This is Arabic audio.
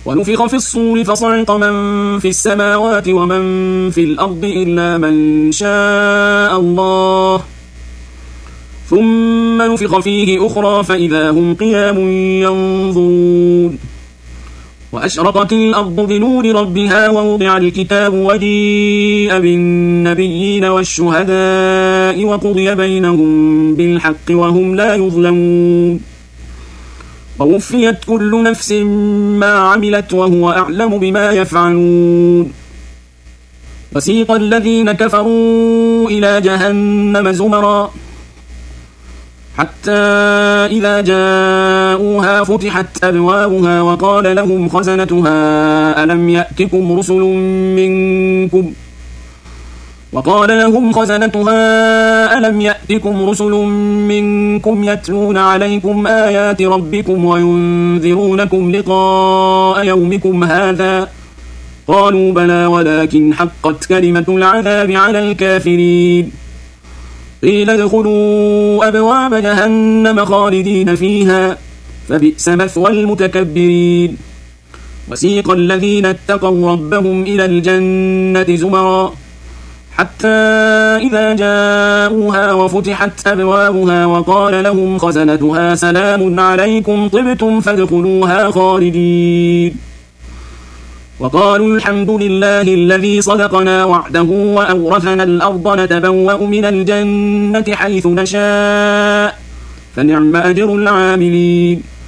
ونفخ في الصور فصعق من في السماوات ومن في الأرض إلا من شاء الله، ثم نفخ فيه أخرى فإذا هم قيام ينظرون. وأشرقت الأرض بنور ربها ووضع الكتاب وجيء بالنبيين والشهداء وقضي بينهم بالحق وهم لا يظلمون. ووفيت كل نفس ما عملت وهو أعلم بما يفعلون. وسيق الذين كفروا إلى جهنم زمرا حتى إذا جاءوها فتحت أبوابها وقال لهم خزنتها ألم يأتكم رسل منكم يتلون عليكم آيات ربكم وينذرونكم لقاء يومكم هذا؟ قالوا بلى ولكن حقت كلمة العذاب على الكافرين. قيل ادخلوا أبواب جهنم خالدين فيها فبئس مثوى المتكبرين. وسيق الذين اتقوا ربهم إلى الجنة زمرا حتى إذا جاءوها وفتحت أبوابها وقال لهم خزنتها سلام عليكم طبتم فادخلوها خالدين. وقالوا الحمد لله الذي صدقنا وعده وأورثنا الأرض نتبوأ من الجنة حيث نشاء فنعم أجر العاملين.